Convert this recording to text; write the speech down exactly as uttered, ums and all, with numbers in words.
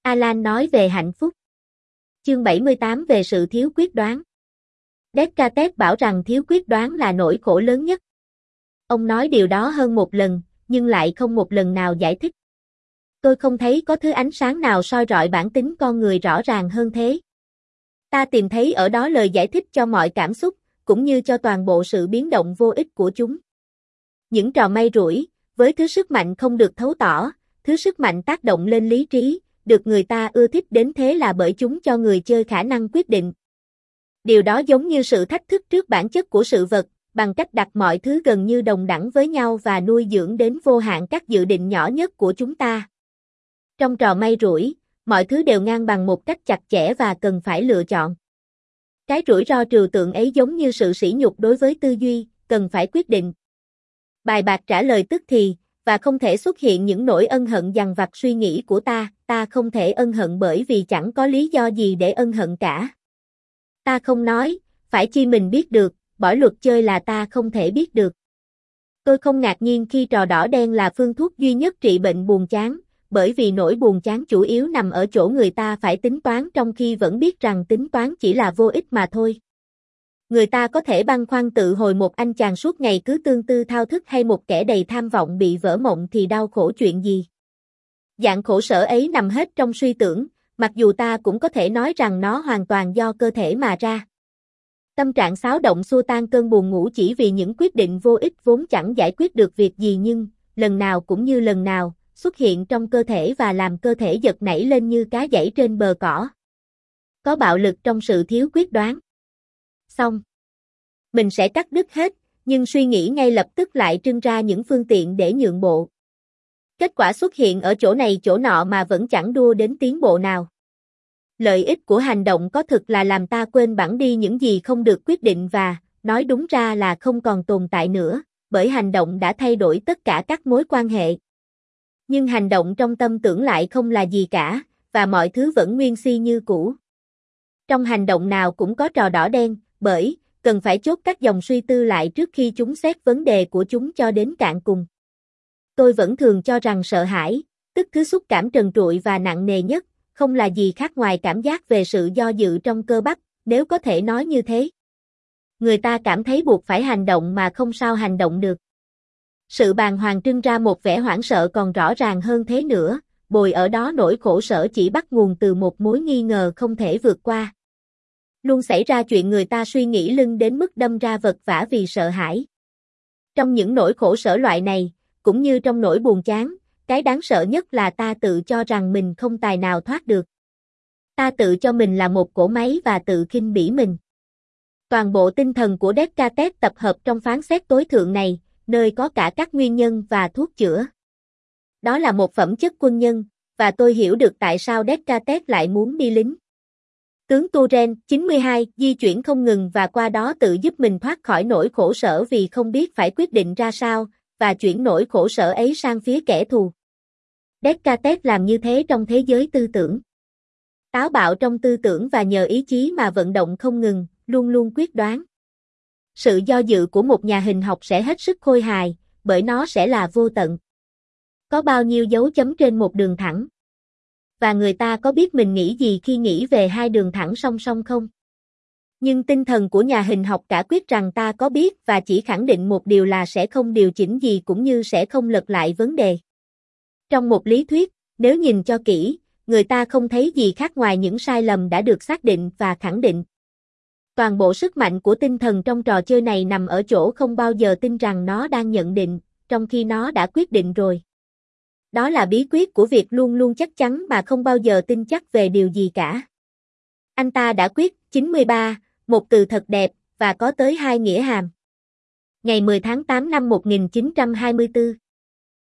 Alan nói về hạnh phúc. Chương bảy mươi tám về sự thiếu quyết đoán. Descartes bảo rằng thiếu quyết đoán là nỗi khổ lớn nhất. Ông nói điều đó hơn một lần, nhưng lại không một lần nào giải thích. Tôi không thấy có thứ ánh sáng nào soi rọi bản tính con người rõ ràng hơn thế. Ta tìm thấy ở đó lời giải thích cho mọi cảm xúc, cũng như cho toàn bộ sự biến động vô ích của chúng. Những trò may rủi, với thứ sức mạnh không được thấu tỏ, thứ sức mạnh tác động lên lý trí, được người ta ưa thích đến thế là bởi chúng cho người chơi khả năng quyết định. Điều đó giống như sự thách thức trước bản chất của sự vật, bằng cách đặt mọi thứ gần như đồng đẳng với nhau và nuôi dưỡng đến vô hạn các dự định nhỏ nhất của chúng ta. Trong trò may rủi, mọi thứ đều ngang bằng một cách chặt chẽ và cần phải lựa chọn. Cái rủi ro trừu tượng ấy giống như sự sỉ nhục đối với tư duy, cần phải quyết định. Bài bạc trả lời tức thì, và không thể xuất hiện những nỗi ân hận dằn vặt suy nghĩ của ta, ta không thể ân hận bởi vì chẳng có lý do gì để ân hận cả. Ta không nói, phải chi mình biết được, bỏ luật chơi là ta không thể biết được. Tôi không ngạc nhiên khi trò đỏ đen là phương thuốc duy nhất trị bệnh buồn chán, bởi vì nỗi buồn chán chủ yếu nằm ở chỗ người ta phải tính toán trong khi vẫn biết rằng tính toán chỉ là vô ích mà thôi. Người ta có thể băn khoăn tự hồi một anh chàng suốt ngày cứ tương tư thao thức hay một kẻ đầy tham vọng bị vỡ mộng thì đau khổ chuyện gì. Dạng khổ sở ấy nằm hết trong suy tưởng, mặc dù ta cũng có thể nói rằng nó hoàn toàn do cơ thể mà ra. Tâm trạng xáo động xua tan cơn buồn ngủ chỉ vì những quyết định vô ích vốn chẳng giải quyết được việc gì nhưng, lần nào cũng như lần nào, xuất hiện trong cơ thể và làm cơ thể giật nảy lên như cá giãy trên bờ cỏ. Có bạo lực trong sự thiếu quyết đoán. Xong. Mình sẽ cắt đứt hết, nhưng suy nghĩ ngay lập tức lại trưng ra những phương tiện để nhượng bộ. Kết quả xuất hiện ở chỗ này chỗ nọ mà vẫn chẳng đua đến tiến bộ nào. Lợi ích của hành động có thực là làm ta quên bẵng đi những gì không được quyết định và, nói đúng ra là không còn tồn tại nữa, bởi hành động đã thay đổi tất cả các mối quan hệ. Nhưng hành động trong tâm tưởng lại không là gì cả, và mọi thứ vẫn nguyên si như cũ. Trong hành động nào cũng có trò đỏ đen, bởi, cần phải chốt các dòng suy tư lại trước khi chúng xét vấn đề của chúng cho đến cạn cùng. Tôi vẫn thường cho rằng sợ hãi, tức thứ xúc cảm trần trụi và nặng nề nhất, không là gì khác ngoài cảm giác về sự do dự trong cơ bắp, nếu có thể nói như thế. Người ta cảm thấy buộc phải hành động mà không sao hành động được. Sự bàng hoàng trưng ra một vẻ hoảng sợ còn rõ ràng hơn thế nữa, bồi ở đó nỗi khổ sở chỉ bắt nguồn từ một mối nghi ngờ không thể vượt qua. Luôn xảy ra chuyện người ta suy nghĩ lưng đến mức đâm ra vật vã vì sợ hãi. Trong những nỗi khổ sở loại này, cũng như trong nỗi buồn chán, cái đáng sợ nhất là ta tự cho rằng mình không tài nào thoát được. Ta tự cho mình là một cỗ máy và tự khinh bỉ mình. Toàn bộ tinh thần của Descartes tập hợp trong phán xét tối thượng này, nơi có cả các nguyên nhân và thuốc chữa. Đó là một phẩm chất quân nhân, và tôi hiểu được tại sao Descartes lại muốn đi lính. Tướng Turenne, chín mươi hai, di chuyển không ngừng và qua đó tự giúp mình thoát khỏi nỗi khổ sở vì không biết phải quyết định ra sao, và chuyển nỗi khổ sở ấy sang phía kẻ thù. Descartes làm như thế trong thế giới tư tưởng. Táo bạo trong tư tưởng và nhờ ý chí mà vận động không ngừng, luôn luôn quyết đoán. Sự do dự của một nhà hình học sẽ hết sức khôi hài, bởi nó sẽ là vô tận. Có bao nhiêu dấu chấm trên một đường thẳng? Và người ta có biết mình nghĩ gì khi nghĩ về hai đường thẳng song song không? Nhưng tinh thần của nhà hình học cả quyết rằng ta có biết và chỉ khẳng định một điều là sẽ không điều chỉnh gì cũng như sẽ không lật lại vấn đề. Trong một lý thuyết, nếu nhìn cho kỹ, người ta không thấy gì khác ngoài những sai lầm đã được xác định và khẳng định. Toàn bộ sức mạnh của tinh thần trong trò chơi này nằm ở chỗ không bao giờ tin rằng nó đang nhận định, trong khi nó đã quyết định rồi. Đó là bí quyết của việc luôn luôn chắc chắn mà không bao giờ tin chắc về điều gì cả. Anh ta đã quyết, chín mươi ba, một từ thật đẹp, và có tới hai nghĩa hàm. Ngày mười tháng tám năm một nghìn chín trăm hai mươi tư